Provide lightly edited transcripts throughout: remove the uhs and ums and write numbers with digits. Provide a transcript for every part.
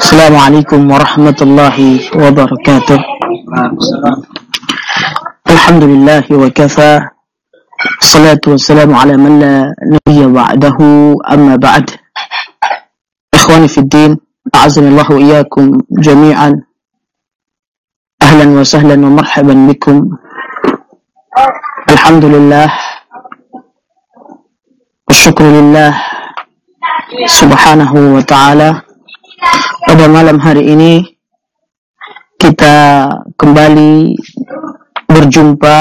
Assalamualaikum warahmatullahi wabarakatuh. Alhamdulillah wa kafa. Salatu wassalamu ala man la nabiyya ba'dahu, amma ba'd. Ikhwani fi din, a'azzani Allah wa iyyakum jami'an. Ahlan wa sahlan wa marhaban bikum. Alhamdulillah wa syukrulillah subhanahu wa ta'ala. Pada malam hari ini kita kembali berjumpa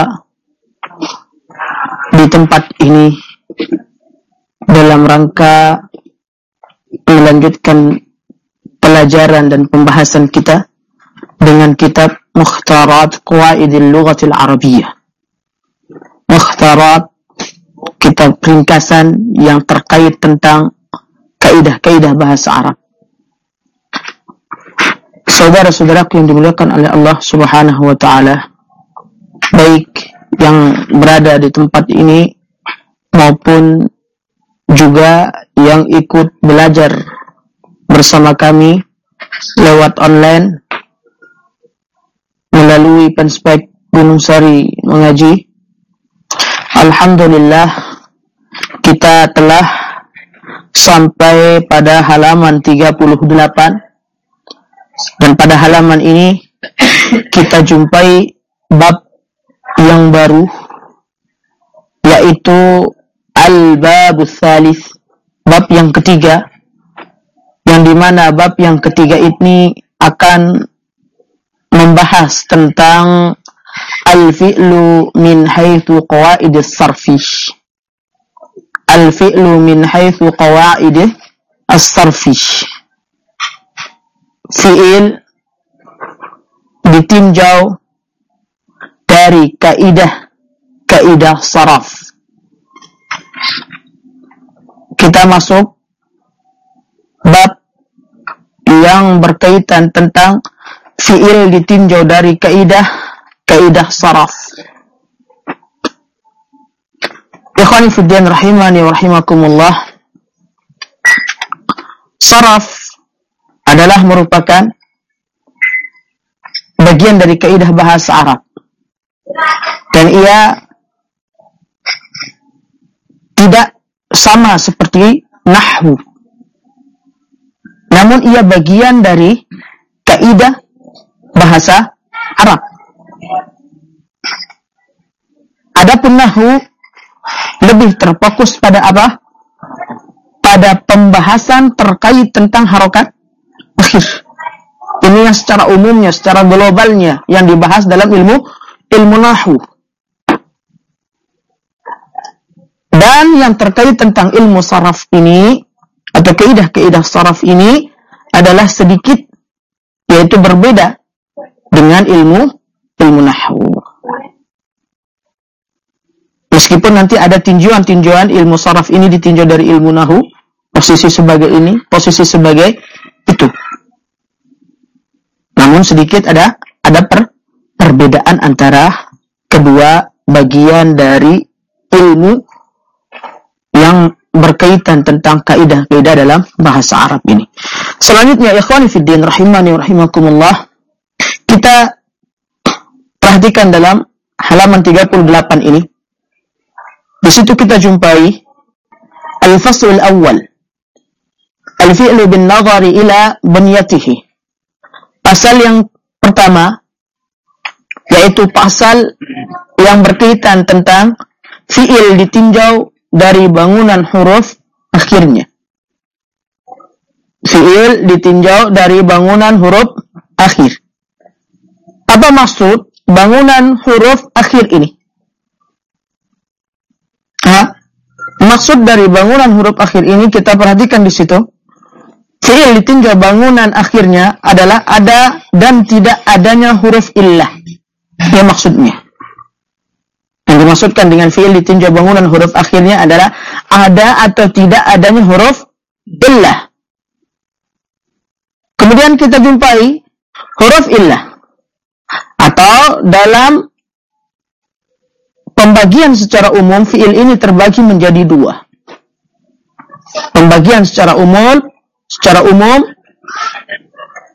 di tempat ini dalam rangka melanjutkan pelajaran dan pembahasan kita dengan kitab Mukhtarat Qawaidil Lughatil Arabiyyah. Mukhtarat, kitab ringkasan yang terkait tentang kaidah-kaidah bahasa Arab. Saudara-saudaraku yang dimuliakan oleh Allah Subhanahu wa ta'ala, baik yang berada di tempat ini maupun juga yang ikut belajar bersama kami lewat online melalui Penspek Gunung Sari Mengaji. Alhamdulillah, kita telah sampai pada halaman 38. Dan pada halaman ini kita jumpai bab yang baru, yaitu Al-Babus Tsalits, bab yang ketiga, yang dimana bab yang ketiga ini akan membahas tentang Al-Fi'lu min haitsu qawaidis sarfi. Al-Fi'lu min haitsu qawaidis sarfi. Fi'il ditinjau dari kaidah saraf. Kita masuk bab yang berkaitan tentang fi'il ditinjau dari kaidah saraf. Ikhwani fi din rahimani wa rahimakumullah. Saraf adalah merupakan bagian dari kaidah bahasa Arab. Dan ia tidak sama seperti nahwu. Namun ia bagian dari kaidah bahasa Arab. Adapun nahwu lebih terfokus pada apa? Pada pembahasan terkait tentang harokat akhir. Ini yang secara umumnya, secara globalnya yang dibahas dalam ilmu nahwu. Dan yang terkait tentang ilmu saraf ini atau kaidah-kaidah saraf ini adalah sedikit, yaitu berbeda dengan ilmu nahwu. Meskipun nanti ada tinjauan ilmu saraf ini ditinjau dari ilmu nahwu, posisi sebagai ini, posisi sebagai itu. Namun sedikit ada perbedaan antara kedua bagian dari ilmu yang berkaitan tentang kaidah-kaidah dalam bahasa Arab ini. Selanjutnya, ikhwani fi din rahimani wa rahimakumullah, kita perhatikan dalam halaman 38 ini. Di situ kita jumpai al-fasl al-awwal, al-fi'lu bin nazari ila bunyatihi. Pasal yang pertama, yaitu pasal yang berkaitan tentang fi'il ditinjau dari bangunan huruf akhirnya. Fi'il ditinjau dari bangunan huruf akhir. Apa maksud bangunan huruf akhir ini? Maksud dari bangunan huruf akhir ini kita perhatikan di situ. Fi'il ditinjau bangunan akhirnya adalah ada dan tidak adanya huruf illah. Ini maksudnya. Yang dimaksudkan dengan fi'il ditinjau bangunan huruf akhirnya adalah ada atau tidak adanya huruf illah. Kemudian kita jumpai huruf illah. Atau dalam pembagian secara umum, fi'il ini terbagi menjadi dua. Pembagian secara umum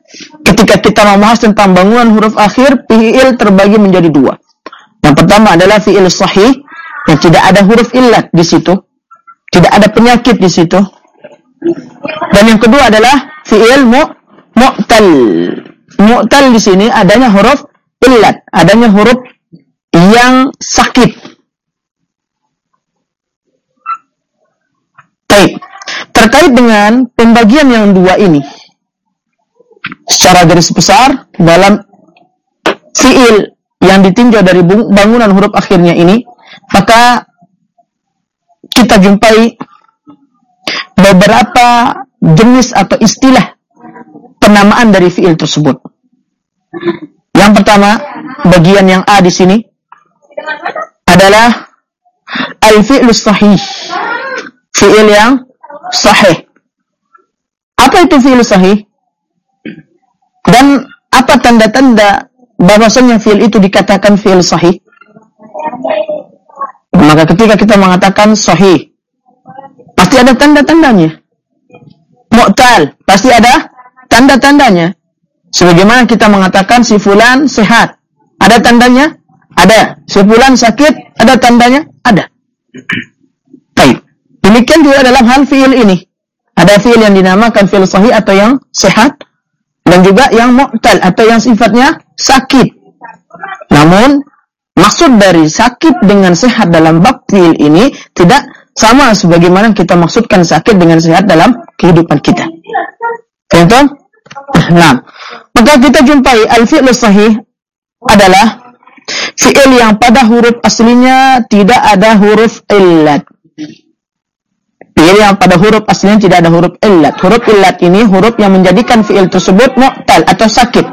ketika kita membahas tentang bangunan huruf akhir, fi'il terbagi menjadi dua. Yang pertama adalah fi'il sahih, yang tidak ada huruf illat di situ, tidak ada penyakit di situ. Dan yang kedua adalah fi'il mu'tal. Mu'tal di sini adanya huruf illat, adanya huruf yang sakit. Baik. Terkait dengan pembagian yang dua ini, secara garis besar dalam fi'il yang ditinjau dari bangunan huruf akhirnya ini, maka kita jumpai beberapa jenis atau istilah penamaan dari fi'il tersebut. Yang pertama, bagian yang A di sini adalah al-fi'lus sahih. Fi'il yang sahih. Apa itu fi'il sahih? Dan apa tanda-tanda bahwasanya fi'il itu dikatakan fi'il sahih? Maka ketika kita mengatakan sahih, pasti ada tanda-tandanya. Mu'tal, pasti ada tanda-tandanya. Sebagaimana kita mengatakan si fulan sehat, ada tandanya? Ada. Si fulan sakit, ada tandanya? Ada. Baik. Demikian juga dalam hal fi'il ini. Ada fi'il yang dinamakan fi'il sahih atau yang sehat, dan juga yang mu'tal atau yang sifatnya sakit. Namun, maksud dari sakit dengan sehat dalam bab fi'il ini tidak sama sebagaimana kita maksudkan sakit dengan sehat dalam kehidupan kita. Contoh? Nah, maka kita jumpai al-fi'l sahih adalah fi'il yang pada huruf aslinya tidak ada huruf illat. Fi'il yang pada huruf aslinya tidak ada huruf illat. Huruf illat ini huruf yang menjadikan fi'il tersebut mu'tal atau sakit.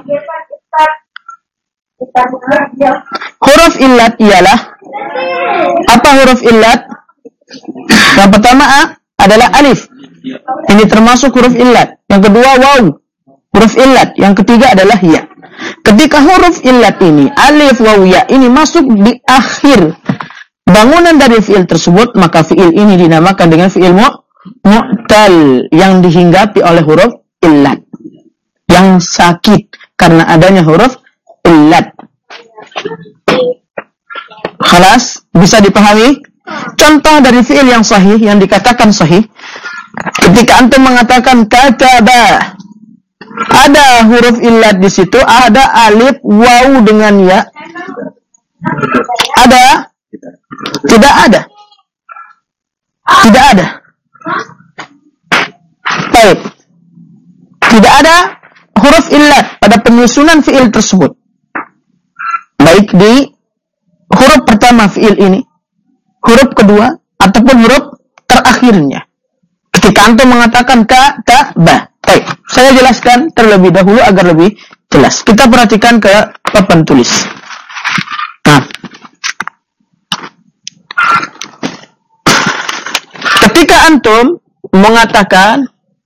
Huruf illat ialah apa huruf illat? Yang pertama A adalah alif. Ini termasuk huruf illat. Yang kedua waw, huruf illat. Yang ketiga adalah ya. Ketika huruf illat ini, alif, waw, ya ini masuk di akhir bangunan dari fi'il tersebut, maka fi'il ini dinamakan dengan fi'il mu'tal yang dihinggapi oleh huruf illat, yang sakit karena adanya huruf illat. Khalas, bisa dipahami? Contoh dari fi'il yang sahih, yang dikatakan sahih, ketika antum mengatakan kataba, ada huruf illat di situ, ada alif, waw dengan ya. Ada? Tidak ada. Tidak ada. Baik. Tidak ada huruf illat pada penyusunan fi'il tersebut. Baik di huruf pertama fi'il ini, huruf kedua, ataupun huruf terakhirnya. Ketika antum mengatakan ka-ba. Baik, saya jelaskan terlebih dahulu agar lebih jelas. Kita perhatikan ke papan tulis. Nah, ketika antum mengatakan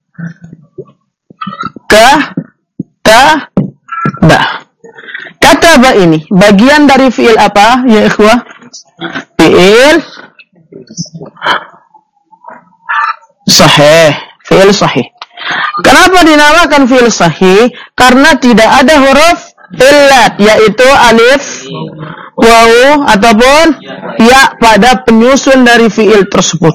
ka-ba. Kataba ini bagian dari fi'il apa ya ikhwah? Fi'il sahih. Fi'il sahih. Kenapa dinamakan fi'il sahih? Karena tidak ada huruf illat, yaitu alif, waw ataupun ya pada penyusun dari fi'il tersebut.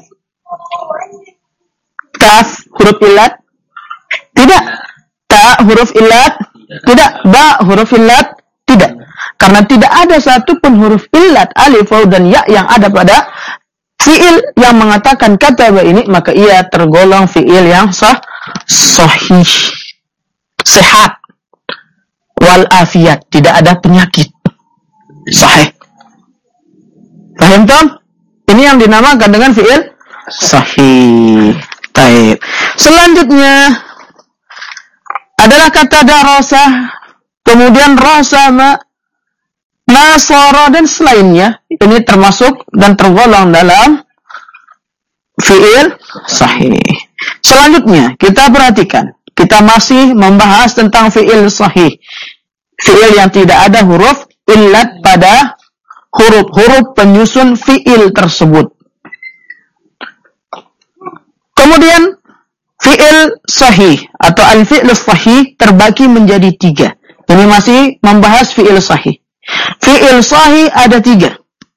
Kaf huruf illat? Tidak. Ta huruf illat? Tidak. Ba huruf illat? Tidak. Karena tidak ada satupun huruf illat, alif, waw, dan ya yang ada pada fi'il yang mengatakan kataba ini, maka ia tergolong fi'il yang sahih. Sehat. Wal afiyat. Tidak ada penyakit. Sahih. Paham tak? Ini yang dinamakan dengan fi'il sahih. Baik. Selanjutnya adalah kata darasa, kemudian rasa, nasara dan selainnya. Ini termasuk dan tergolong dalam fi'il sahih. Selanjutnya kita perhatikan, kita masih membahas tentang fi'il sahih. Fi'il yang tidak ada huruf illat pada huruf-huruf penyusun fi'il tersebut. Kemudian fi'il sahih atau al-fi'l sahih terbagi menjadi 3. Ini masih membahas fi'il sahih. Fi'il sahih ada 3.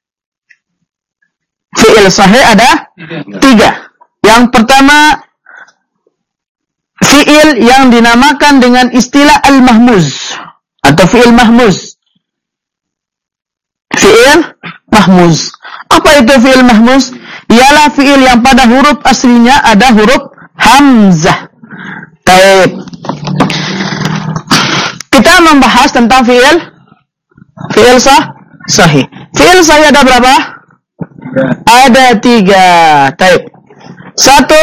Fi'il sahih ada 3. Yang pertama, fi'il yang dinamakan dengan istilah al-mahmuz atau fi'il mahmuz. Fi'il mahmuz. Apa itu fi'il mahmuz? Ialah fi'il yang pada huruf aslinya ada huruf hamzah. Baik. Kita membahas tentang fi'il sahih. Fi'il sahih ada berapa? Ada 3. Baik. 1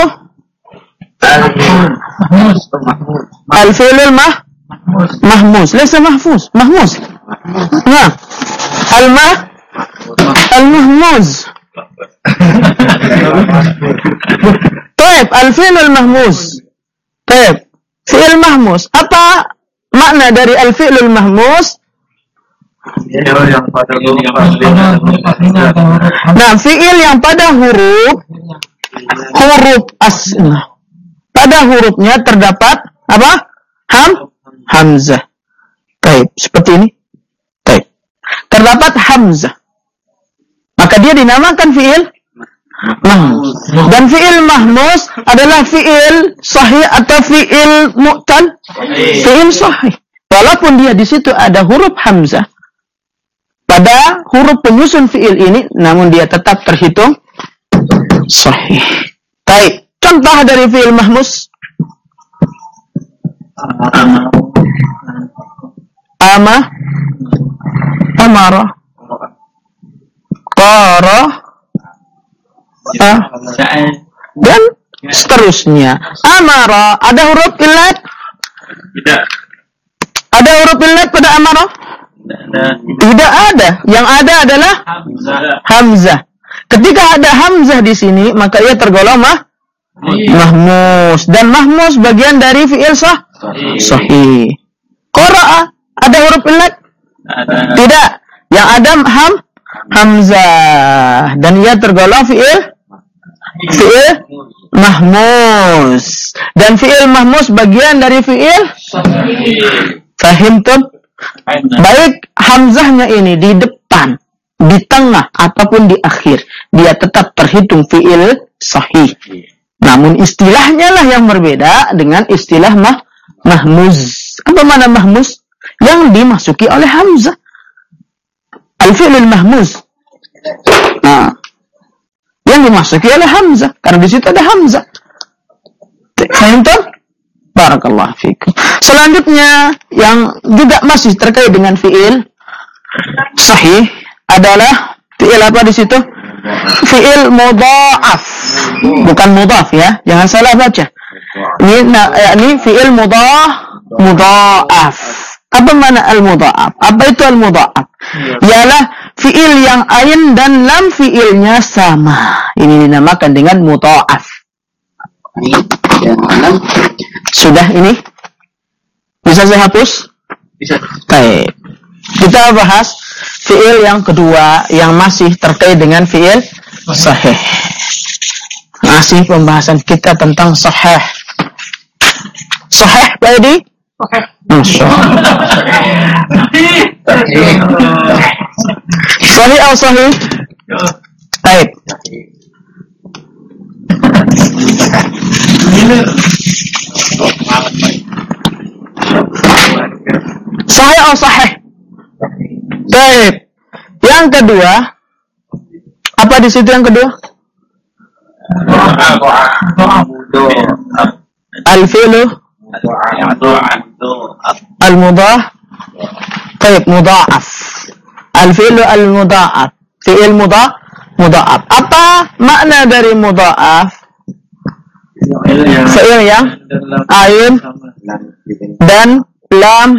al-fi'lul mahmuz. Laysa mahfuz, mahmuz. Nah, al-mahmuz. Baik, al-fi'lul mahmuz. Baik, fi'il mahmuz. Apa makna dari al-fi'lul mahmuz? Nah, fi'il yang pada huruf asli. Pada hurufnya terdapat apa? Hamzah. Baik, seperti ini. Baik. Terdapat hamzah. Maka dia dinamakan fi'il mahmuz. Dan fi'il mahmuz adalah fi'il sahih atau fi'il mu'tal? Fi'il sahih. Walaupun dia di situ ada huruf hamzah pada huruf penyusun fi'il ini, namun dia tetap terhitung sahih. Baik. Contoh dari fi'il mahmuz. Amara, qara, dan seterusnya. Amara, ada huruf illat? Tidak. Ada huruf illat pada amara? Tidak ada. Yang ada adalah hamzah. Ketika ada hamzah di sini, maka ia tergolong mahmuz. Dan mahmuz bagian dari fi'il sahih. Qara'a, ada huruf illat? Tidak. Yang ada hamzah. Dan ia tergolong fi'il mahmuz. Dan fi'il mahmuz bagian dari fi'il fahimtum? Baik hamzahnya ini di depan, di tengah, ataupun di akhir, dia tetap terhitung fi'il sahih. Namun istilahnya lah yang berbeda dengan istilah mahmuz. Apa mana mahmuz? Yang dimasuki oleh hamzah. Al-fi'lul mahmuz. Nah, yang dimasuki oleh hamzah, karena di situ ada hamzah. Fahimtum? Barakallahu fikum. Selanjutnya yang juga masih terkait dengan fi'il sahih adalah fi'il apa di situ? Fi'il mudha'af. Bukan mudhaf ya, jangan salah baca. Ini fi'il mudha'af. Apa makna al-mudha'af? Apa itu al-mudha'af? Ialah fi'il yang ain dan lam fi'ilnya sama. Ini dinamakan dengan mudha'af. Sudah ini? Bisa saya hapus? Bisa. Baik. Kita bahas fi'il yang kedua yang masih terkait dengan fi'il sahih. Masih pembahasan kita tentang sahih. Sahih, Pak Edi? Masya Allah. Sahih atau sahih? Baik. Sahih atau sahih? Baik. Yang kedua, apa di situ yang kedua? Al-fi'lu al-mudha'af. Baik, mudha'af. Al-fi'lu al-mudha'af. Fi'il mudha'af. Apa makna dari mudha'af? Fi'il yang ain dan lam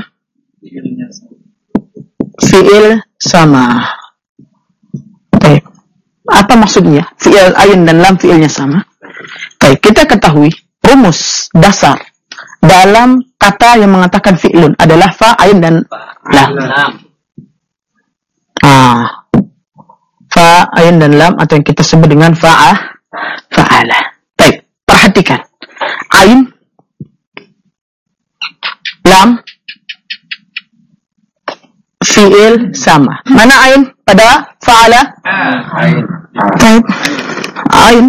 fi'il sama. Baik. Apa maksudnya? Fi'il ain dan lam fi'ilnya sama. Baik, kita ketahui rumus dasar dalam kata yang mengatakan fi'lun adalah fa, ain dan lam. Fa, ain dan lam atau yang kita sebut dengan fa'alah. Baik, perhatikan. Ain, lam, fi'il sama. Mana ain pada fa'ala? Ain. Baik. Ain,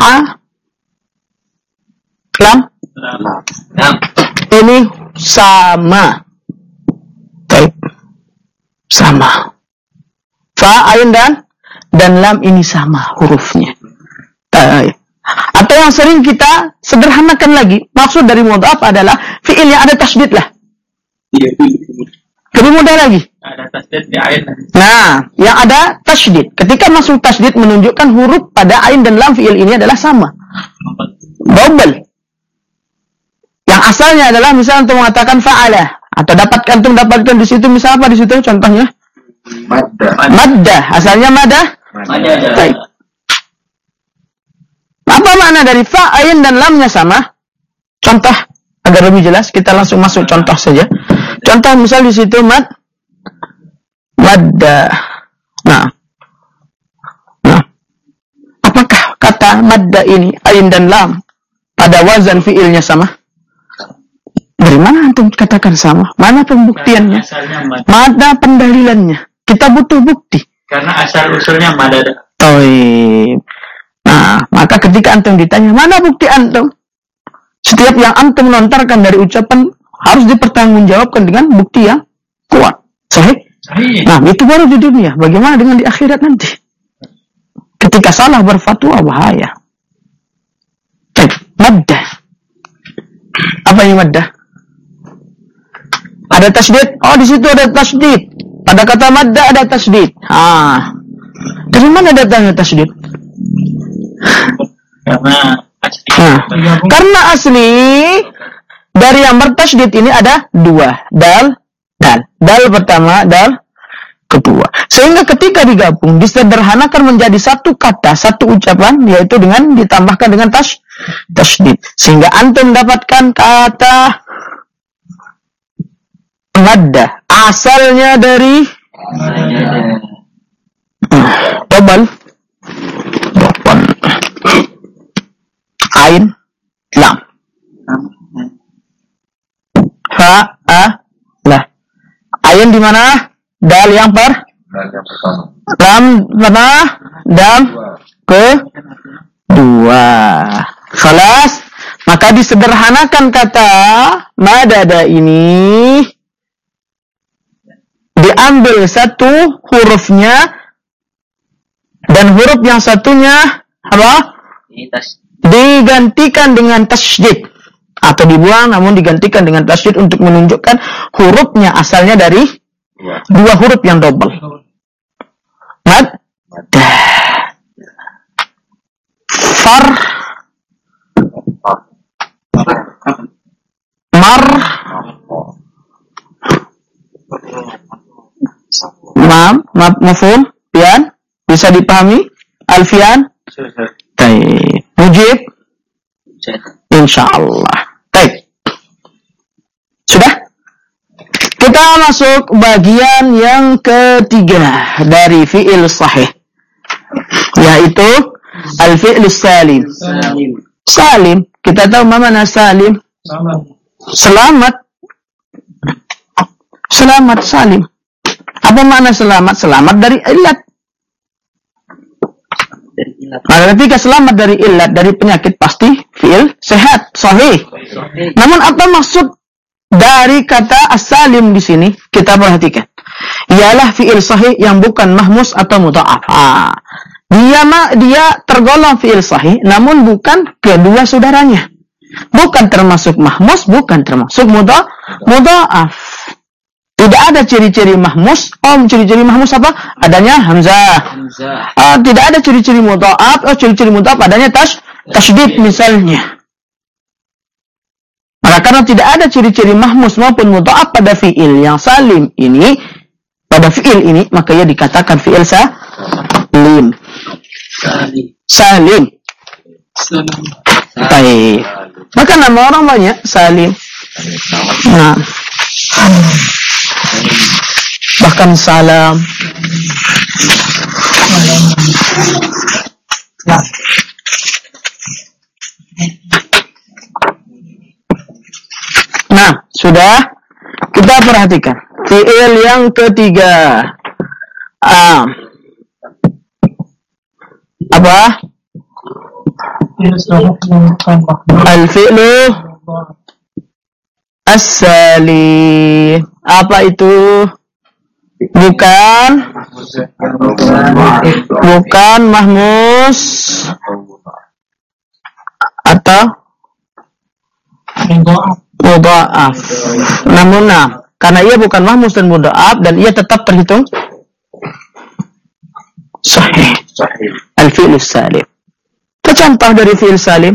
lam. Ini sama. Baik. Sama. Fa, ain dan lam ini sama hurufnya. Baik. Atau yang sering kita sederhanakan lagi, maksud dari mudhaf adalah fi'il yang ada tasydid lah. Lebih mudah lagi. Ada tasydid di ain. Nah, yang ada tasydid. Ketika masuk tasydid menunjukkan huruf pada ain dan lam fi'il ini adalah sama. Double. Yang asalnya adalah misal untuk mengatakan fa'ala atau dapatkan di situ misal apa di situ contohnya? Maddah. Asalnya maddah. Baik. Apa makna dari fa, ain dan lamnya sama? Contoh agar lebih jelas kita langsung masuk contoh saja. Contoh misal di situ maddah. Nah. Apakah kata maddah ini ain dan lam pada wazan fiilnya sama? Dari mana antum katakan sama? Mana pembuktiannya? Mana pendalilannya? Kita butuh bukti. Karena asal usulnya madad. Toib. Nah, maka ketika antum ditanya, mana bukti antum? Setiap yang antum lontarkan dari ucapan harus dipertanggungjawabkan dengan bukti yang kuat. Sahih? Nah, itu baru di dunia. Bagaimana dengan di akhirat nanti? Ketika salah berfatwa, bahaya. Maddah. Apa ini maddah? Ada tasydid? Oh, di situ ada tasydid. Pada kata maddah ada tasydid. Dari mana datangnya tasydid? Karena asli dari yang bertasydid ini ada dua, dal pertama, dal kedua. Sehingga ketika digabung disederhanakan menjadi satu kata, satu ucapan, yaitu dengan ditambahkan dengan tasydid. Sehingga antum mendapatkan kata maddah. Asalnya dari double ain lam fa lah. Ain di mana? Dal yang lam mana? Dal kedua. Khalas. Maka disederhanakan kata madada ini, diambil satu hurufnya dan huruf yang satunya apa? Digantikan dengan tasydid atau dibuang namun digantikan dengan tasydid untuk menunjukkan hurufnya asalnya dari dua huruf yang double. Far, mar, mafhum, pian, bisa dipahami, alfian, mujib, insyaallah. Baik, sudah. Kita masuk bagian yang ketiga dari fi'il sahih, yaitu al-fi'il salim. Salim, kita tahu mana salim? Selamat. Selamat, salim. Apa makna selamat? Selamat dari illat. Maka ketika selamat dari illat, dari penyakit, pasti fi'il sehat, sahih. Namun apa maksud dari kata as-salim di sini? Kita perhatikan. Ialah fi'il sahih yang bukan mahmus atau mudha'af. Dia tergolong fi'il sahih, namun bukan kedua saudaranya. Bukan termasuk mahmus, bukan termasuk mudha'af. Tidak ada ciri-ciri mahmus. Ciri-ciri mahmus apa? Adanya hamzah. Tidak ada ciri-ciri mudha'af. Ciri-ciri mudha'af adanya tasydid misalnya. Maka karena tidak ada ciri-ciri mahmus maupun mudha'af pada fi'il yang salim ini, pada fi'il ini, maka ia dikatakan fi'il salim. Salim. Baik. Maka nama orang banyak salim. Nah. Bahkan salam. Nah, sudah. Kita perhatikan. Fi'il yang ketiga. Apa? Al-fi'lu as-salim. Apa itu? Bukan mahmus atau mudha'af. Namun karena ia bukan mahmus dan mudha'af dan ia tetap terhitung sahih. Al-fi'lu salim. Contoh dari fi'il salim.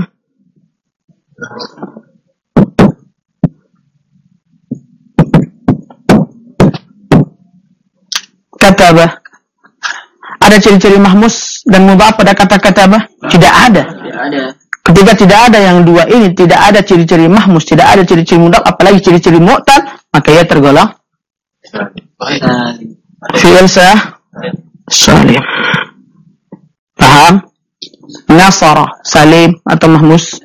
Katabah. Ada ciri-ciri mahmus dan mudha'af pada kata katabah? Tidak ada. Ketika tidak ada yang dua ini, tidak ada ciri-ciri mahmus, tidak ada ciri-ciri mudha'af, apalagi ciri-ciri mu'tal, maka ia tergolong fi'il salim. Paham? Nasara, salim atau mahmus?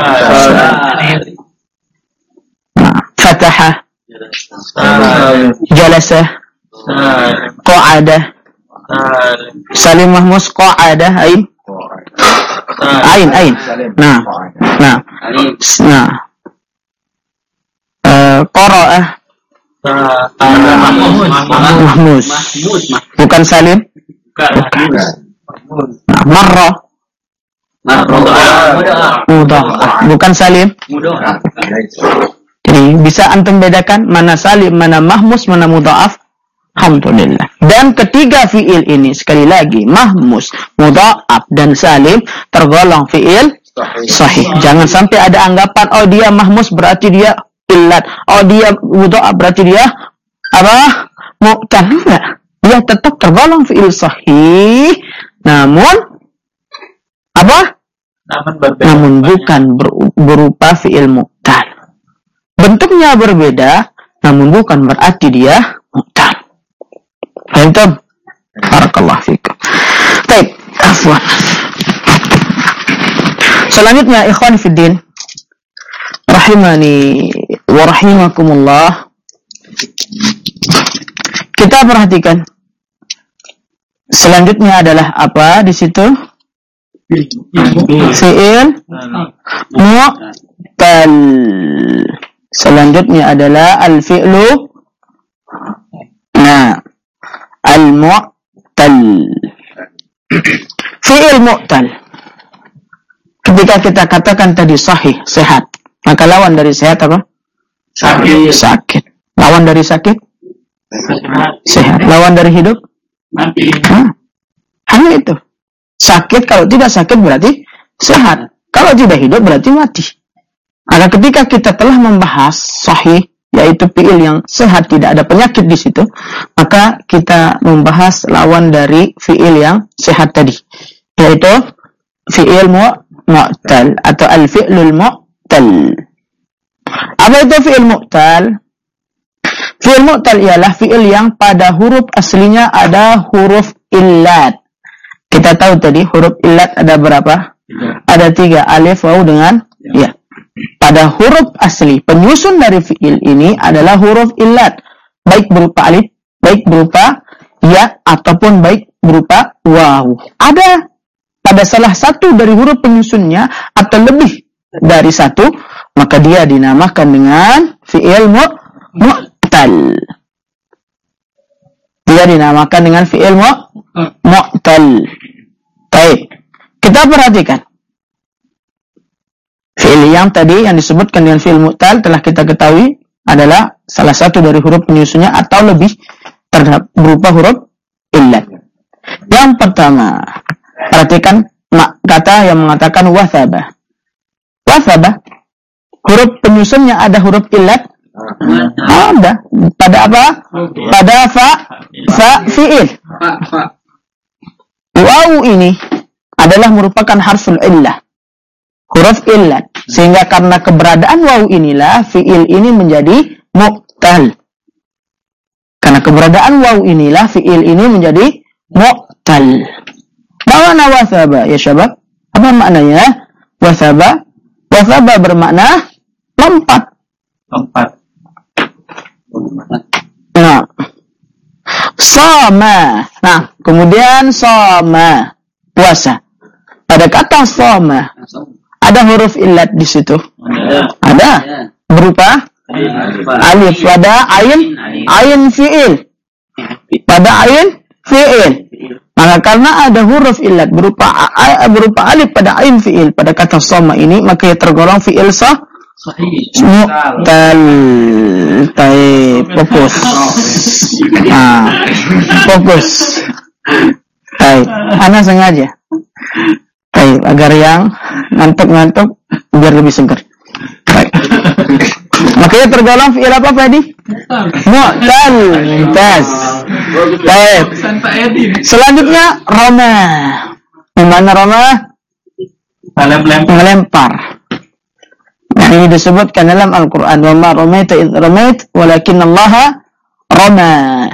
Fataha, jalasa, qa'adah. Salim mahmus qa'adah, ain. Qara'ah mahmus. Bukan salim. Marra mudha'af. Bukan salim. Jadi bisa antum bedakan mana salim, mana mahmus, mana mudha'af. Alhamdulillah. Dan ketiga fi'il ini sekali lagi mahmus, mudha'af dan salim tergolong fi'il sahih. Jangan sampai ada anggapan oh dia mahmus berarti dia illat, oh dia mudha'af berarti dia apa? Mu'tal. Dia tetap tergolong fi'il sahih. Namun apa? Namun bukan berupa fi'il mu'tal. Bentuknya berbeda, namun bukan berarti dia mu'tal. Antum? Barakallahu fikum. Baik, afwan. Selanjutnya ikhwan fiddin rahimani wa rahimakumullah. Kita perhatikan. Selanjutnya adalah apa di situ? Fi'il mu'tal. Selanjutnya adalah al-fi'lu al-mu'tal. Fi'il mu'tal. Ketika kita katakan tadi sahih, sehat, maka lawan dari sehat apa? Sakit. Lawan dari sakit? Sehat. Lawan dari hidup? Mati. Hanya itu. Sakit, kalau tidak sakit berarti sehat. Kalau tidak hidup berarti mati. Maka ketika kita telah membahas sahih, yaitu fi'il yang sehat, tidak ada penyakit di situ, maka kita membahas lawan dari fi'il yang sehat tadi, yaitu fi'il mu'tal atau al-fi'lul mu'tal. Apa itu fi'il mu'tal? Fi'il mu'tal ialah fi'il yang pada huruf aslinya ada huruf illat. Kita tahu tadi huruf illat ada berapa? Ada 3, alif, waw dengan ya. Pada huruf asli, penyusun dari fi'il ini adalah huruf illat, baik berupa alif, baik berupa ya, ataupun baik berupa waw. Ada pada salah satu dari huruf penyusunnya atau lebih dari satu, maka dia dinamakan dengan fi'il mu'tal. Dia dinamakan dengan fi'il mu'tal. Baik, kita perhatikan. Fi'il yang tadi yang disebutkan dengan fi'il mu'tal telah kita ketahui adalah salah satu dari huruf penyusunnya atau lebih berupa huruf illat. Yang pertama, perhatikan kata yang mengatakan wathaba. Wathaba, huruf penyusunnya ada huruf illat? Ada. Pada apa? Pada fi'il. Waw ini adalah merupakan harful illah, huruf illat, sehingga karena keberadaan waw inilah fi'il ini menjadi mu'tal. Karena keberadaan waw inilah fi'il ini menjadi mu'tal. Bagaimana wathaba ya syabab? Apa maknanya wathaba? Wathaba bermakna lompat. Empat. Nah, soma. Nah, kemudian soma, puasa. Pada kata soma ada huruf illat di situ. Ada. Berupa alif pada ain fiil. Pada ain fiil. Maka karena ada huruf illat berupa alif pada ain fiil pada kata soma ini, maka ia tergolong fiil mu'tal. Fokus. Fokus. Ana sengaja. Agar yang ngantuk-ngantuk biar lebih segar. Makanya tergolong fi'il apa Fadi? Mu'tal. Mumtaz. Baik. Selanjutnya roma. Gimana roma? Melempar. Nah, ini disebutkan dalam Al-Quran. Wa ma ramaita idh ramait walakin Allah rama.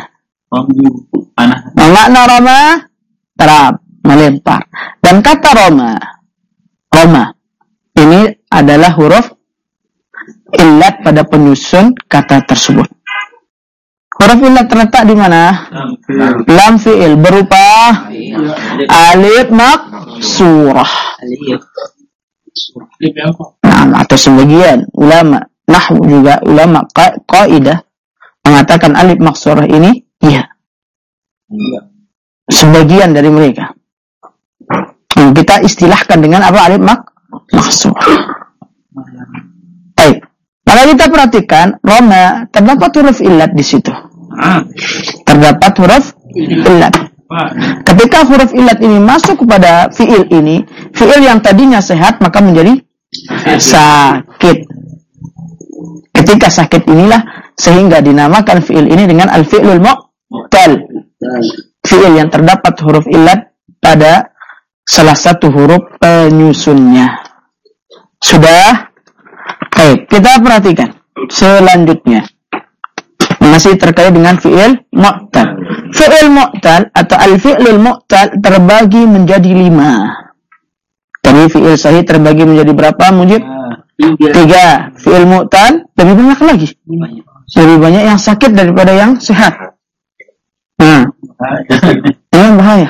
Makna roma terap, melempar. Dan kata roma ini adalah huruf illat pada penyusun kata tersebut. Huruf illat terletak di mana? Lam fi'il berupa alif maksurah. Nah, atau sebagian ulama nahwu juga ulama kaidah mengatakan alif maksurah ini iya. Sebagian dari mereka. Kita istilahkan dengan apa? Alif maksurah. Baik. Kalau kita perhatikan, roma terdapat huruf illat di situ. Terdapat huruf illat. Ketika huruf illat ini masuk kepada fiil ini, fiil yang tadinya sehat maka menjadi sakit. Ketika sakit inilah sehingga dinamakan fiil ini dengan al-fi'lul mu'tal. Fiil yang terdapat huruf illat pada salah satu huruf penyusunnya. Sudah? Baik, kita perhatikan selanjutnya. Masih terkait dengan fi'il mu'tal. Fi'il mu'tal atau al-fi'lul mu'tal terbagi menjadi 5. Jadi fi'il sahih terbagi menjadi berapa, Mujib? 3. Fi'il mu'tal lebih banyak lagi. Lebih banyak yang sakit daripada yang sehat. Nah, ini bahaya.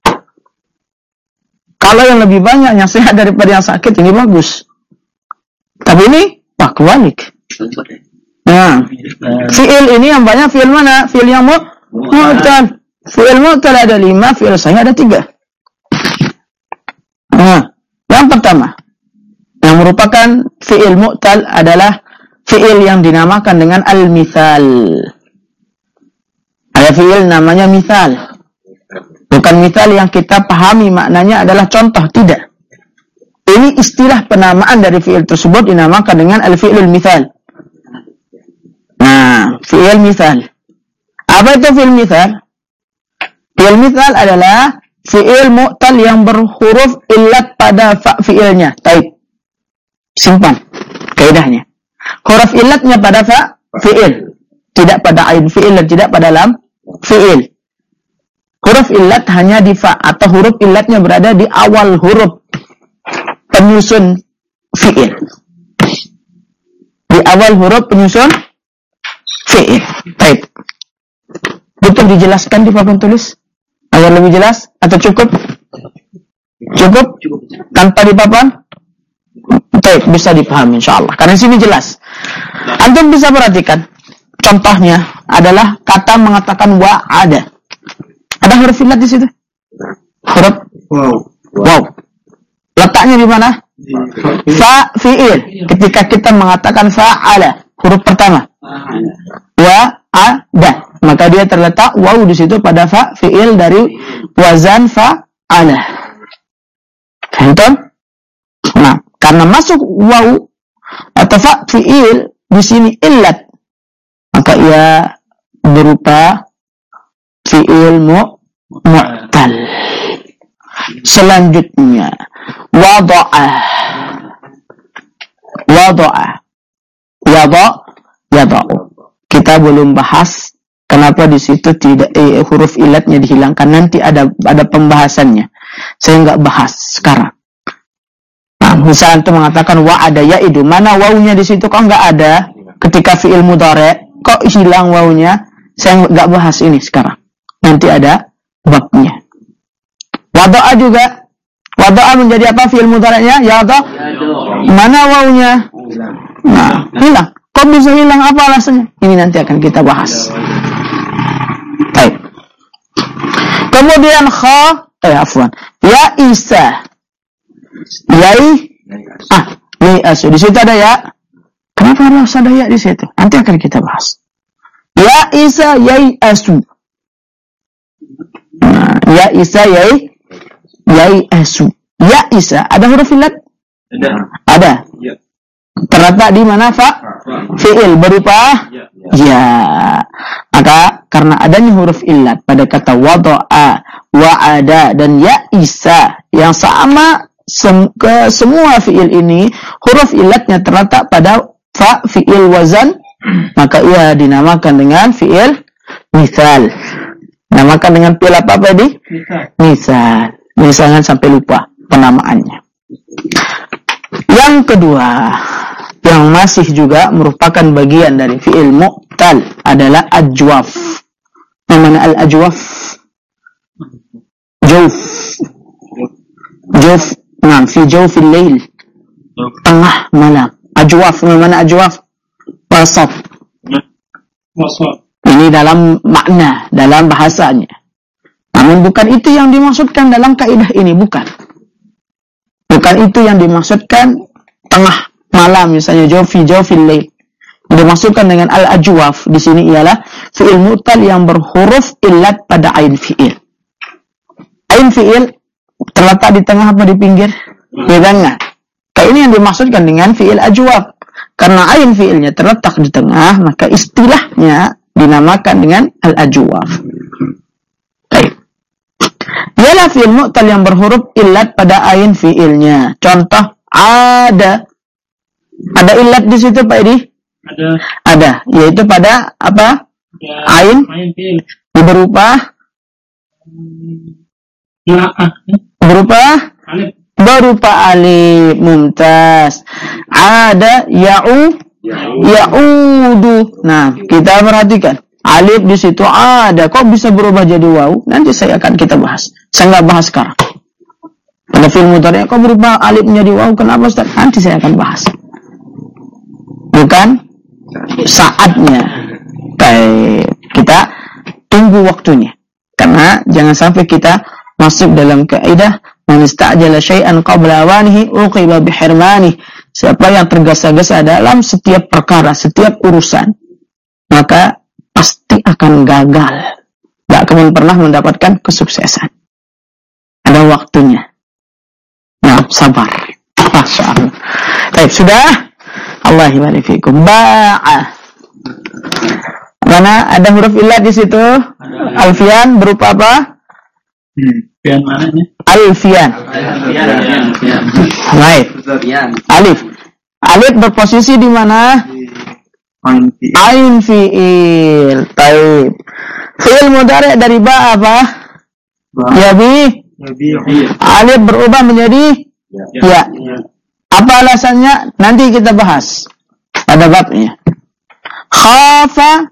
Kalau yang lebih banyak yang sehat daripada yang sakit, ini bagus. Tapi ini, kebalik. Nah, fi'il ini yang banyak fi'il mana? Fi'il yang mu'tal. Fi'il mu'tal ada 5, fi'il sahih ada 3. Nah, yang pertama, yang merupakan fi'il mu'tal adalah fi'il yang dinamakan dengan al-mithal. Ada fi'il namanya mithal. Bukan mithal yang kita pahami maknanya adalah contoh, tidak. Ini istilah penamaan dari fi'il tersebut dinamakan dengan al-fi'lul mithal. Nah, fi'il mithal. Apa itu fi'il mithal? Fi'il mithal adalah fi'il mu'tal yang berhuruf illat pada fa fi'ilnya. Taib. Simpan kaidahnya. Huruf illatnya pada fa fi'il, tidak pada ain fi'il dan tidak pada lam fi'il. Huruf illat hanya di fa atau huruf illatnya berada di awal huruf penyusun fi'il. Di awal huruf penyusun fi'il. Baik. Betul dijelaskan di papan tulis? Agar lebih jelas atau cukup? Cukup? Tanpa di papan? Baik, bisa dipahami insyaallah. Karena sini jelas. Antum bisa perhatikan. Contohnya adalah kata mengatakan wa'ada. Ada huruf illat di situ? Huruf wow. Letaknya di mana? Fa fi'il. Ketika kita mengatakan fa'ala, huruf pertama. Wa'ada. Maka dia terletak waw di situ pada fa fi'il dari wazan fa'ala. Contoh? Nah, karena masuk waw atau fa fi'il di sini illat, maka ia berupa fi'il mu'tal. Selanjutnya wada'ah. Yada'u. Kita belum bahas kenapa di situ tidak huruf illatnya dihilangkan. Nanti ada pembahasannya. Saya enggak bahas sekarang. Nah, misalnya itu mengatakan wa'ada ya'idu. Mana wawunya di situ kok enggak ada? ketika fi'il mudhari' kok hilang wawunya? Saya nggak bahas ini sekarang. Nanti ada babnya. Wada'a juga. Wada'a menjadi apa fi'il mudhari'nya? Yada. Mana wawunya? Nah, hilang. Kok bisa hilang? Apa alasannya? Ini nanti akan kita bahas. Baik. Kemudian afwan. Ya Isa. Asu. Di situ ada ya. Kenapa harus ada ya di situ? Nanti akan kita bahas. Ya Isa yai asu. Nah, ya Isa yai asu. Ya Isa ada huruf illat? Ada. Ya. Terletak di mana fa? Fi'il berupa ya. Maka karena adanya huruf illat pada kata wada'a, wa'ada dan ya Isa yang sama ke semua fi'il ini, huruf illatnya terletak pada fa fi'il wazan, maka ia dinamakan dengan fi'il misal. Namakan dengan fi'il apa tadi? Misal. Jangan sampai lupa penamaannya. Yang kedua, yang masih juga merupakan bagian dari fi'il mu'tal adalah ajwaf. Yang mana al-ajwaf? Jawf. Jawf. Nah, fi jawfil lail. Tengah malam. Ajwaf, mana ajwaf? Wasat. Ini dalam makna, dalam bahasanya. Namun bukan itu yang dimaksudkan dalam kaidah ini, bukan. Bukan itu yang dimaksudkan tengah malam, misalnya jawfil lail. Yang dimaksudkan dengan al-ajwaf di sini ialah fi'il mu'tal yang berhuruf illat pada ain fi'il. Ain fi'il terletak di tengah apa di pinggir? Di tengah. Ini yang dimaksudkan dengan fi'il ajwaf. Karena ain fi'ilnya terletak di tengah, maka istilahnya dinamakan dengan al-ajwaf. Baik. Ialah fi'il mu'tal yang berhuruf illat pada ain fi'ilnya. Contoh ada. Ada illat di situ Pak Edi? Ada. Yaitu pada apa? Ya, ain fi'il. Berupa alif. Mumtaz. Ada ya'udu. Nah, kita perhatikan. Alif di situ ada. Kok bisa berubah jadi waw? Nanti kita bahas. Saya nggak bahas sekarang. Pada fi'il mudhari' kok berubah alif menjadi waw? Kenapa Ustaz? Nanti saya akan bahas. Bukan saatnya. Kita tunggu waktunya. Karena jangan sampai kita masuk dalam kaidah man ista'jala syai'an qabla awanihi uqiba bihirmanihi. Siapa yang tergesa-gesa dalam setiap perkara, setiap urusan, maka pasti akan gagal. Tidak akan pernah mendapatkan kesuksesan. Ada waktunya. Nah, sabar. Masyaallah. Baik, sudah? Allah barik fikum. Ba'a. Mana ada huruf illat di situ? Alfian berupa apa? Alfian mananya? Alfian. Baik. Alif. Alif berposisi di mana? Ain fi'il. Baik. Fi'il mudhari' dari ba apa? Yabi. Alif berubah menjadi ya. Apa alasannya? Nanti kita bahas. Ada babnya. Khafa,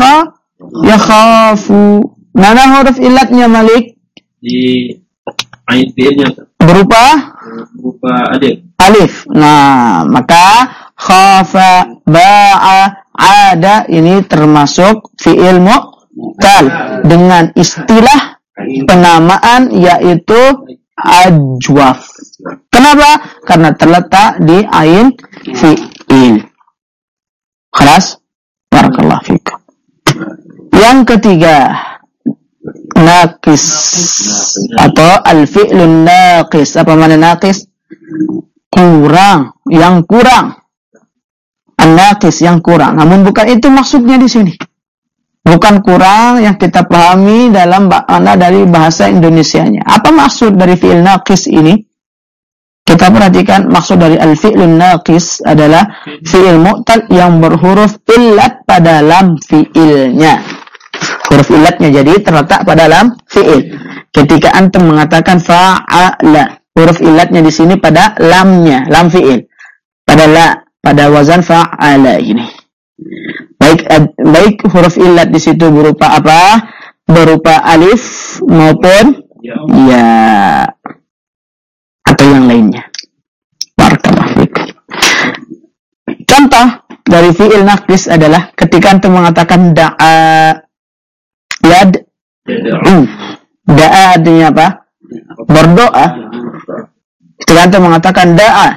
yakhafu. Mana huruf illatnya Malik? Di ain fi'ilnya berupa alif. Nah, maka khafa, ba'a, ada ini termasuk fi'il mu'tal dengan istilah penamaan yaitu ajwaf. Kenapa? Karena terletak di ain fi'il. Khalas? Barakallahu fikum. Yang ketiga, naqis atau al-fi'lun naqis. Apa makna naqis? Kurang, yang kurang. An-naqis yang kurang. Namun bukan itu maksudnya di sini. Bukan kurang yang kita pahami dalam makna dari bahasa Indonesianya. Apa maksud dari fi'il naqis ini? Kita perhatikan maksud dari al-fi'lun naqis adalah fi'il mu'tal yang berhuruf illat pada lam fi'ilnya. Huruf illatnya jadi terletak pada lam fi'il. Ketika antum mengatakan fa'ala, huruf illatnya di sini pada lamnya, lam fi'il. Pada wazan fa'ala ini. Baik huruf illat di situ berupa apa? Berupa alif maupun ya atau yang lainnya. Barakallahu fikum. Contoh dari fi'il naqis adalah ketika antum mengatakan da'a da'a artinya apa? Berdoa. Ketika antum mengatakan da'a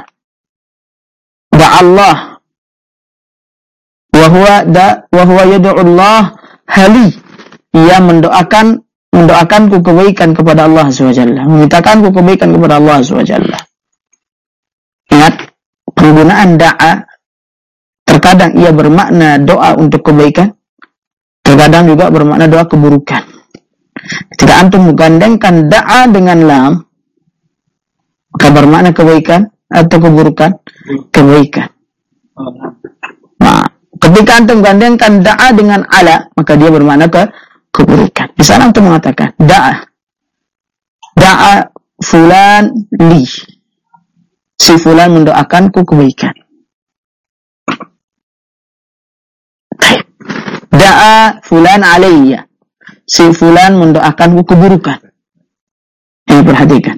Allah wa huwa yad'u Allah hali, ia mendoakanku kebaikan kepada Allah SWT, memintakanku kebaikan kepada Allah SWT. Ingat, penggunaan da'a terkadang ia bermakna doa untuk kebaikan, terkadang juga bermakna doa keburukan. Ketika antum menggandengkan da'a dengan lam, maka bermakna kebaikan atau keburukan? Kebaikan. Nah, ketika antum menggandengkan da'a dengan ala, maka dia bermakna keburukan. Misalnya antum mengatakan da'a fulan li, si fulan mendoakanku kebaikan. Da'a fulan alayya, si fulan mendoakanku keburukan. Ini perhatikan.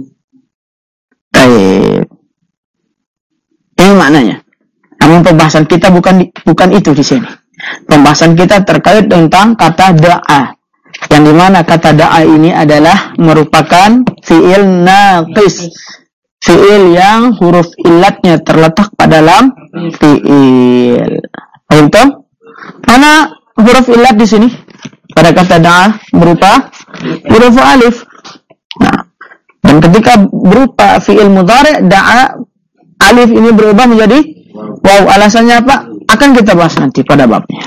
Baik. Ini maknanya. Namun pembahasan kita bukan itu di sini. Pembahasan kita terkait tentang kata da'a, yang dimana kata da'a ini adalah merupakan fi'il naqis, fi'il yang huruf illatnya terletak pada lam fi'il. Betul? Mana huruf illat di sini? Pada kata da'a berupa huruf alif. Nah, dan ketika berupa fi'il mudhari' da'a, alif ini berubah menjadi waw. Alasannya apa? Akan kita bahas nanti pada babnya.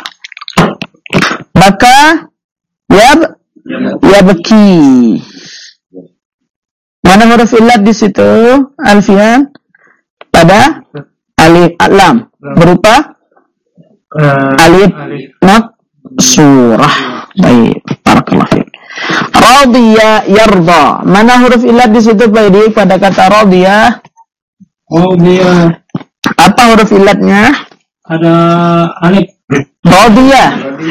Maka ya beki. Mana huruf illat di situ? Alfian pada alif lam berupa alif surah. Baik, barakallahu fiik. Radiya yarda. Mana huruf illat di situ Pak pada kata radiya? Radiya. Apa huruf illatnya? Ada alif. Radiya.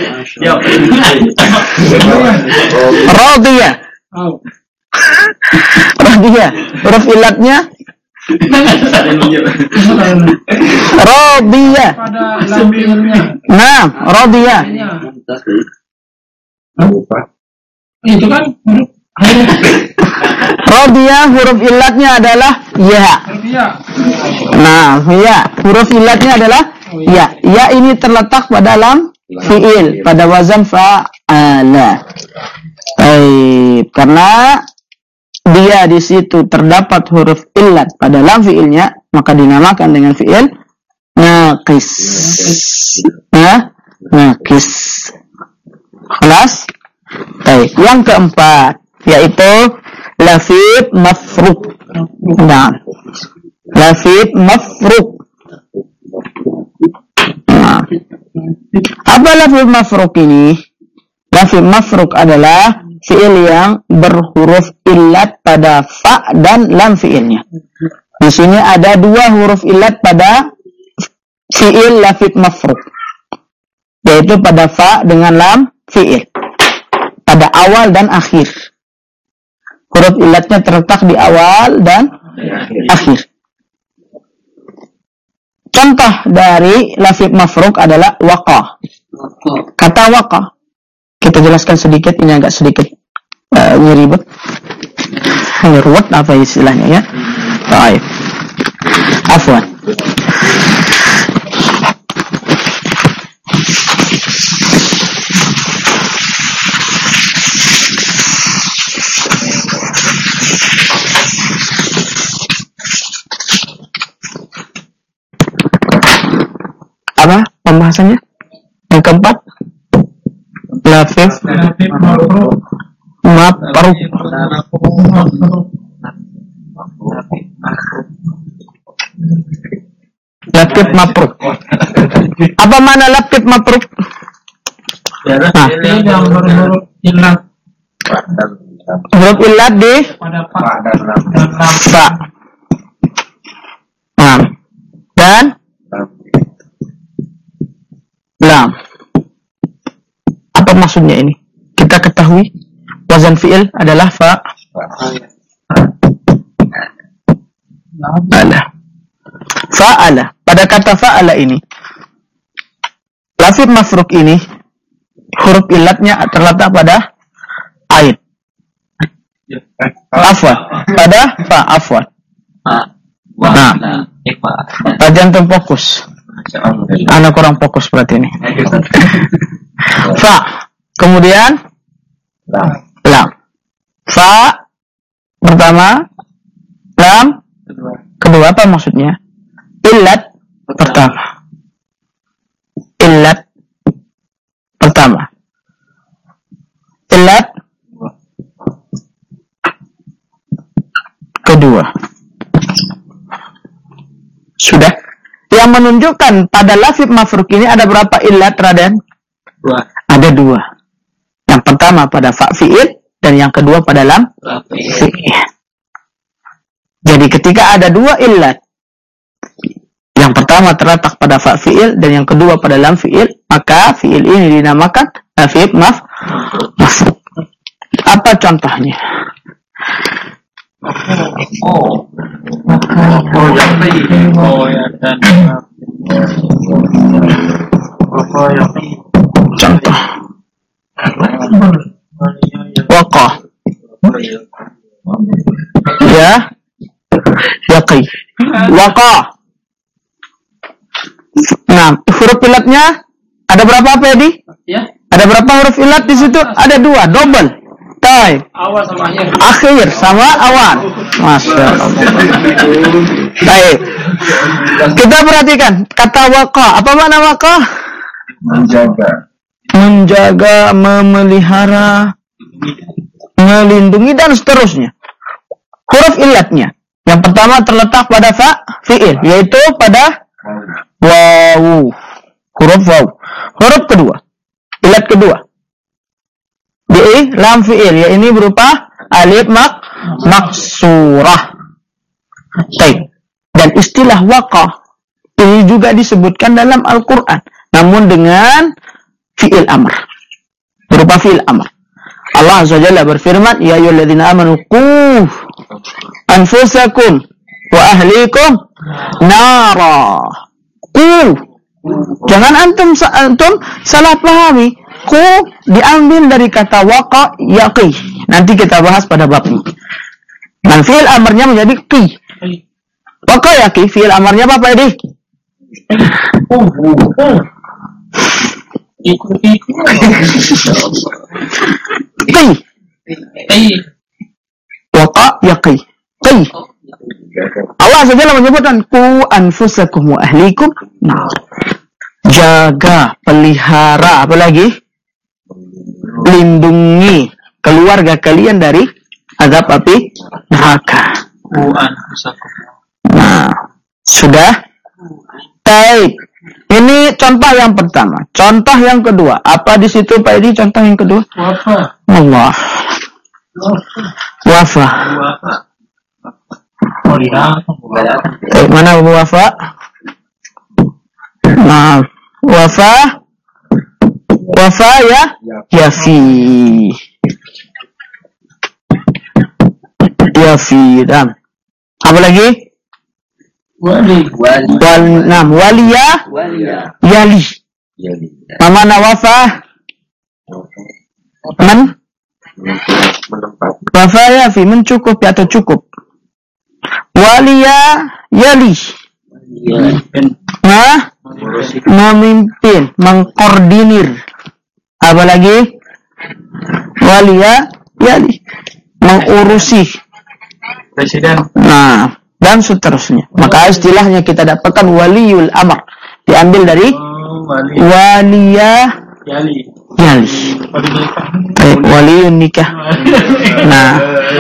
Radiya. Radiya. Huruf illatnya? Radiya. Nah, radiya. Itu kan radiya huruf illatnya adalah ya. Nah, ya, huruf illatnya adalah ya. Ya ini terletak pada lam fi'il, pada wazan fa'ala. Karena dia di situ terdapat huruf illat pada lam fi'ilnya, maka dinamakan dengan fi'il naqis. Ya, naqis. Kelas. Baik, yang keempat yaitu lafid mafruk. Nah, lafid mafruk. Nah, apa lafid mafruk ini? Lafid mafruk adalah fi'il yang berhuruf illat pada fa dan lam fi'ilnya. Di sini ada dua huruf illat pada fi'il lafid mafruk, yaitu pada fa dengan lam fi'il, pada awal dan akhir. Huruf illatnya terletak di awal dan akhir. Contoh dari lafid mafruk adalah waqa. Kata waqa, kita jelaskan sedikit, ini agak sedikit ribet. Ruwet apa istilahnya ya? Baik. Afwan. Apa pembahasannya? Yang keempat, lafid mafruk. Lafid mafruk. Apa mana lafid mafruk? Nah, yang berhuruf illat. huruf illat di Pada fa. Nah, dan Apa maksudnya ini? Kita ketahui wazan fi'il adalah fa'ala. Pada kata fa'ala ini, lafidz mafruk ini huruf illatnya terletak pada ain. Afwan. Pada afwan. Nah, jangan fokus. Anak kurang fokus berarti ini. Fa. Kemudian lam. Fa pertama, lam kedua. Apa maksudnya? Illat pertama. Illat pertama. Illat kedua. Sudah. Yang menunjukkan pada lafidz mafruk ini ada berapa illat, Raden? Ada 2. Yang pertama pada fa fi'il dan yang kedua pada lam fi'il. Jadi ketika ada 2 illat, yang pertama terletak pada fa fi'il dan yang kedua pada lam fi'il, maka fi'il ini dinamakan lafidz mafruk. Apa contohnya? Contoh waqa, ya, yaqi, waqa. Nah, huruf illatnya ada berapa, apa ya, Di? Ya. Ada berapa huruf illat di situ? Ada 2, double. Taib. Awal sama akhir. Akhir sama awal. Masya Allah. Taib. Kita perhatikan kata waqa. Apa makna waqa? Menjaga, memelihara, melindungi dan seterusnya. Huruf illatnya yang pertama terletak pada fa fi'il, yaitu pada waw. Huruf waw. Huruf kedua, illat kedua, lam fi'il, ya ini berupa alif maksurah. Baik. Dan istilah waqa ini juga disebutkan dalam Al-Quran, namun dengan fi'il amr, berupa fi'il amr. Allah Azza wa Jalla berfirman, ya ayyuhalladzina amanu qu anfusakum wa ahlikum nara. Qu. Jangan antum salah pahami. Qu diambil dari kata waqa yaqi. Nanti kita bahas pada bab ini. Dan fi'il amarnya menjadi qi. Waqa yaqi, fi'il amarnya apa, Pak Edi? Qi. Waqa yaqi. Qi. Allah SWT menyebutkan qu anfusakum wa ahlikum nar. Jaga, pelihara, apalagi lindungi keluarga kalian dari azab api neraka. Nah, sudah. Baik. Ini contoh yang pertama. Contoh yang kedua. Apa di situ, Pak Edi? Contoh yang kedua? Allah. Wafa. Mana wafa? Nah, wafa ya yafi dan apa lagi? Waliya yali. Mana wafa? Wafa yafi, mencukupi atau cukup. Waliya yali. Nah, memimpin, mengkoordinir. Apa lagi? Waliya yali, mengurusi. Presiden. Nah, dan seterusnya. Maka istilahnya kita dapatkan waliyul amr, diambil dari waliya yali. Waliyun nikah. Nah.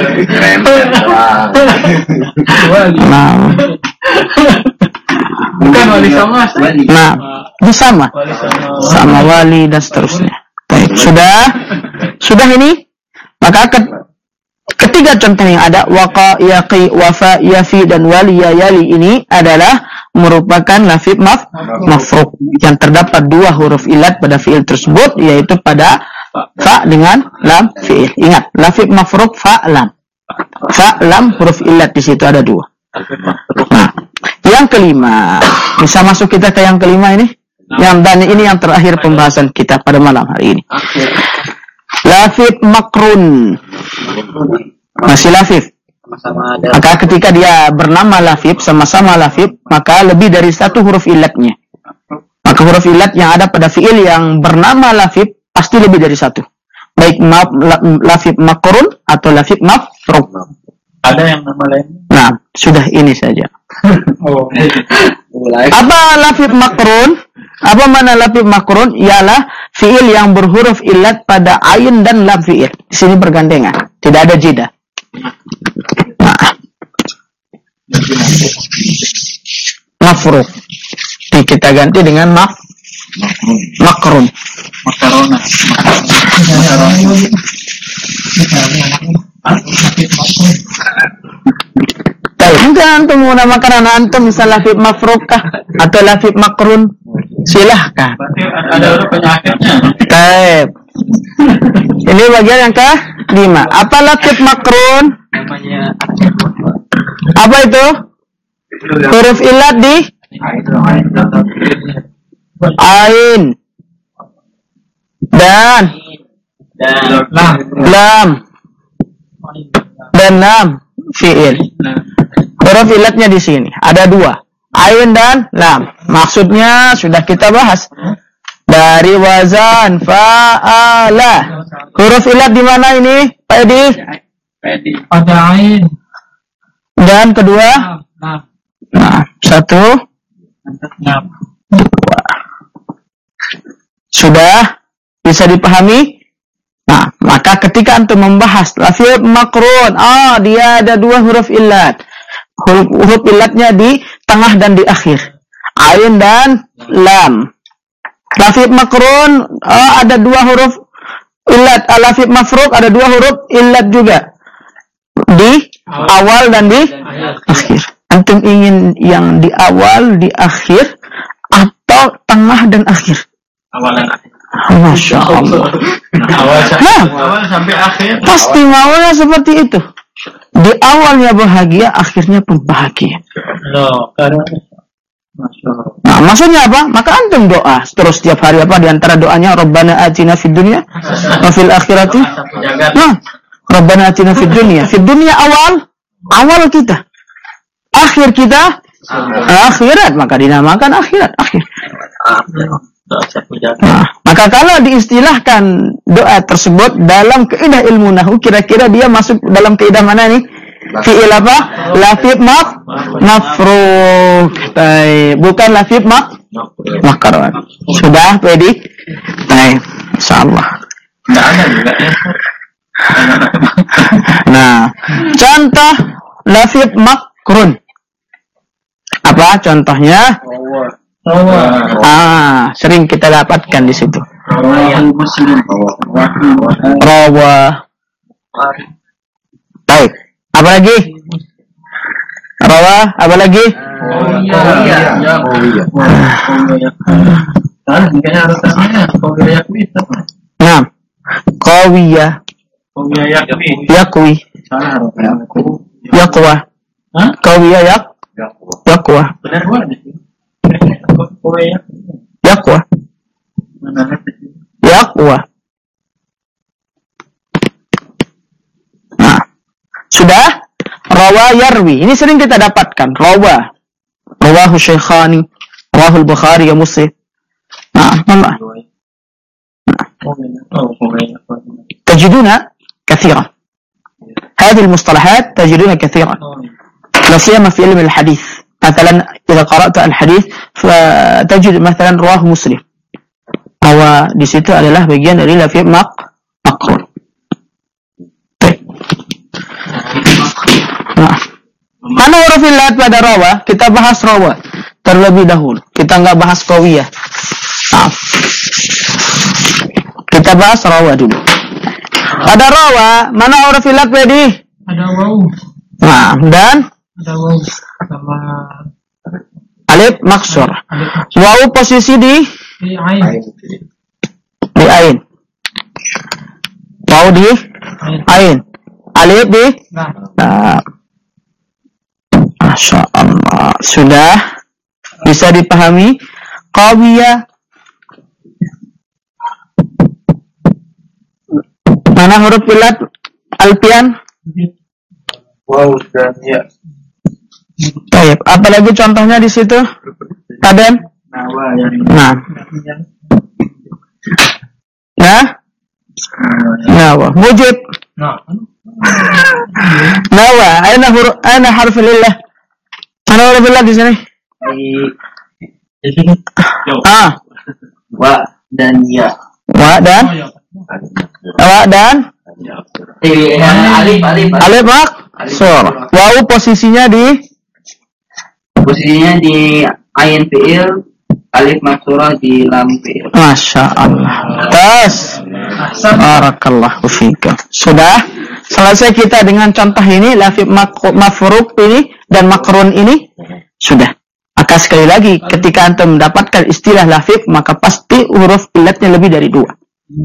Bukan wali sama. Nah, bersama. Sama wali dan seterusnya. Baik, sudah ini. Maka ketiga contoh yang ada, waqa, yaqi, wafa, yafi dan waliya yali ini adalah merupakan lafidz mafruk yang terdapat 2 huruf illat pada fi'il tersebut, yaitu pada Fa dengan lam fi'il. Ingat, lafif mafruk fa lam. Fa lam huruf illat di situ ada 2. Nah, yang kelima, bisa masuk kita ke yang kelima ini. Dan ini yang terakhir pembahasan kita pada malam hari ini. Lafif makrun. Masih lafif. Maka ketika dia bernama lafif, sama-sama lafif, maka lebih dari 1 huruf illatnya. Maka huruf illat yang ada pada fi'il yang bernama lafif pasti lebih dari 1. Baik lafif makrun atau lafif mafruk. Ada yang nama lain? Nah, sudah ini saja. Apa lafif makrun? Apa mana lafif makrun? Ialah fi'il yang berhuruf illat pada ain dan lam fi'il. Di sini bergandengan, tidak ada jeda. Nah. Mafruk. Ini kita ganti dengan makrun. Makarona. Mungkin antum menamakan anak antum misal lafif mafrukah atau lafif makrun, silahkan. Berarti ada penyakitnya. Baik. Ini bagian yang ke-5. Apa lafif makrun? Namanya Apa itu? Huruf illat di ain dan lam dan lam fi'il. Huruf illatnya di sini ada 2, ain dan lam. Maksudnya sudah kita bahas dari wazan fa'ala. Huruf illat di mana ini, Pak Edi? pada ain. Dan kedua, nah 1, 2. Sudah bisa dipahami? Nah, maka ketika antum membahas lafif makrun, dia ada 2 huruf illat. Huruf illatnya di tengah dan di akhir. Ain dan lam. Lafif makrun, ada 2 huruf illat. Lafif mafruk ada 2 huruf illat juga. Di awal dan di akhir. Antum ingin yang di awal, di akhir, atau tengah dan akhir? Awal dan akhir. Masya Allah. Awal sampai akhir. Pasti maunya seperti itu. Di awalnya bahagia, akhirnya pun bahagia. Loh, karena Nah, maksudnya apa? Maka antum doa terus setiap hari apa? Di antara doanya Rabbana atina fid dunya wa fil akhirati. Nah, Rabbana atina fid dunya. Fid dunya awal kita. Akhir kita akhirat, maka dinamakan akhirat. Akhir. Nah, maka kalau diistilahkan doa tersebut dalam kaidah ilmu nahwu, kira-kira dia masuk dalam kaidah mana nih? Fi'il apa? Lafif mafruk. Bukan lafif makrun. Sudah, Pedi? Baik, insyaallah. enggak ada juga ya. Nah, contoh lafif makrun. Apa contohnya? Sering kita dapatkan di situ. Rawa. Baik. Apa lagi? Rawa. Apa lagi? Nah, qawiyah. Yakwi. Yakwa. Qawiyah yakwa. Benar buat Yakwa. Yakwa. Nah, sudah. Rawa yarwi. Ini sering kita dapatkan. Rawahu Syaikhani. Rawahul Bukhari ya Muslim. Nah, تجدون كثيرا هذه المصطلحات تجدون كثيرا لا سيما في علم الحديث. مثلا إذا قرأت الحديث فتجد مثلا رواه مسلم, bahwa di situ adalah bagian dari lafif makrun. Nah, mana huruf illat pada rawa? Kita bahas rawa terlebih dahulu. Kita nggak bahas qawiyah. Nah, kita bahas rawa dulu. Pada rawa, mana huruf illat Pedi? ada waw. Nah, dan Ada waw sama alif maksur. Waw posisi di ain. ain. Waw di ain. Alif di lam. Masya Allah. Sudah bisa dipahami? Qawiyah. Mana huruf ilat Alfian? Waw dan ya. Baik. Apalagi contohnya di situ? Kaden? Nawa yang. Nah. Nah. Nawa. Mujib. Nawa. Aina harf lillah. Mana huruf ilat di sini? Di sini. Wa dan ya. Wa dan alif maksur. Wawu posisinya di ain fi'il, alif maksurah di lam fi'il. Masya Allah. Barakallahu fikum. Sudah selesai kita dengan contoh ini, lafif mafruq ini dan makrun ini. Sudah. Maka sekali lagi ketika antum mendapatkan istilah lafif, maka pasti huruf ilatnya lebih dari 2.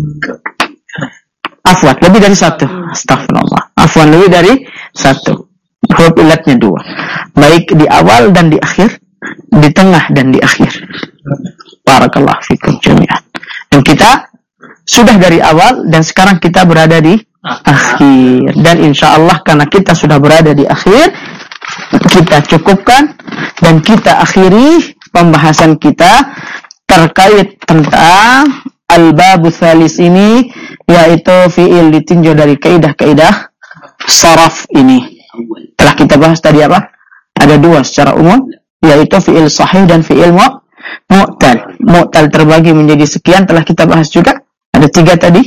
Afwan, lebih dari 1. Astagfirullah. Afwan, lebih dari 1. Huruf ilatnya 2. Baik di awal dan di akhir, di tengah dan di akhir. Barakallahu fikum jami'an. Dan kita sudah dari awal dan sekarang kita berada di akhir. Dan insya Allah karena kita sudah berada di akhir, kita cukupkan dan kita akhiri pembahasan kita terkait tentang al-babu tsalis ini, yaitu fi'il ditinjau dari kaidah-kaidah saraf ini. Telah kita bahas tadi apa? Ada 2 secara umum, yaitu fi'il sahih dan fi'il mu'tal. Mu'tal terbagi menjadi sekian, telah kita bahas juga. Ada 3 tadi.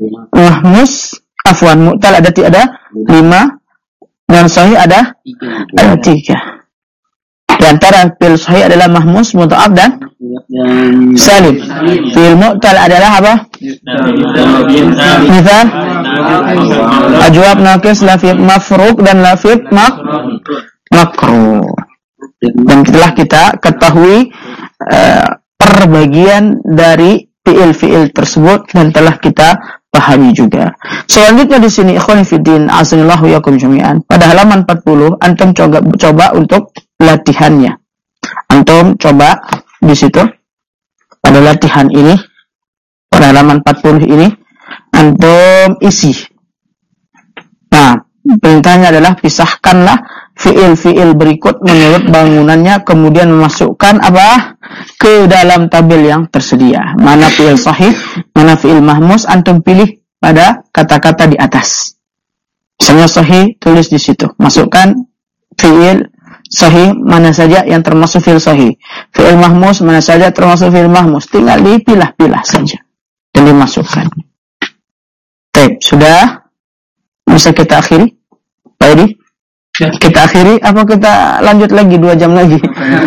Mu'tal ada 5, dan sahih ada 3. Di antara fi'il sahih adalah mahmus, mudha'af dan salim. Fi'il mu'tal adalah apa? Misal ajwab naqis, lafif mafruq dan lafif makruh. Dan telah kita ketahui perbagian dari fi'il-fi'il tersebut dan telah kita pahami juga. Selanjutnya di sini ikhwan fillah azanillahu yakum jami'an. Pada halaman 40 antum coba untuk latihannya. Antum coba di situ pada latihan ini, pada halaman 40 ini antum isi. Nah, perintahnya adalah pisahkanlah fi'il-fi'il berikut menurut bangunannya, kemudian memasukkan apa ke dalam tabel yang tersedia. Mana fi'il sahih, mana fi'il mahmus, antum pilih pada kata-kata di atas. Misalnya sahih, tulis di situ. Masukkan fi'il sahih mana saja yang termasuk fi'il sahih. Fi'il mahmus mana saja termasuk fi'il mahmus. Tinggal dipilah-pilah saja dan dimasukkan. Baik, sudah bisa kita akhiri? Pak Edi? Kita akhiri apa kita lanjut lagi 2 jam lagi?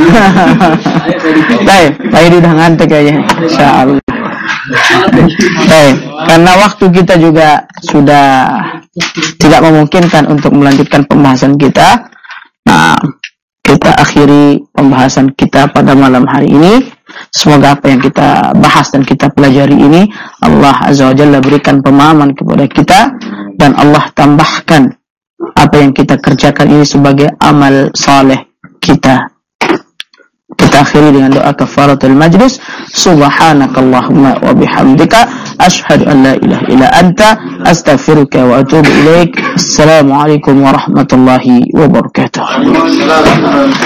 Baik, Pak Edi udah ngantuk kayaknya. Insyaallah. Baik, karena waktu kita juga sudah tidak memungkinkan untuk melanjutkan pembahasan kita. Nah, kita akhiri pembahasan kita pada malam hari ini. Semoga apa yang kita bahas dan kita pelajari ini Allah Azza wa Jalla berikan pemahaman kepada kita dan Allah tambahkan apa yang kita kerjakan ini sebagai amal saleh kita. Kita akhiri dengan doa kafaratul majlis. Subhanakallahumma wa bihamdika asyhadu an la ilaha illa anta astaghfiruka wa atubu ilaik. Assalamualaikum warahmatullahi wabarakatuh.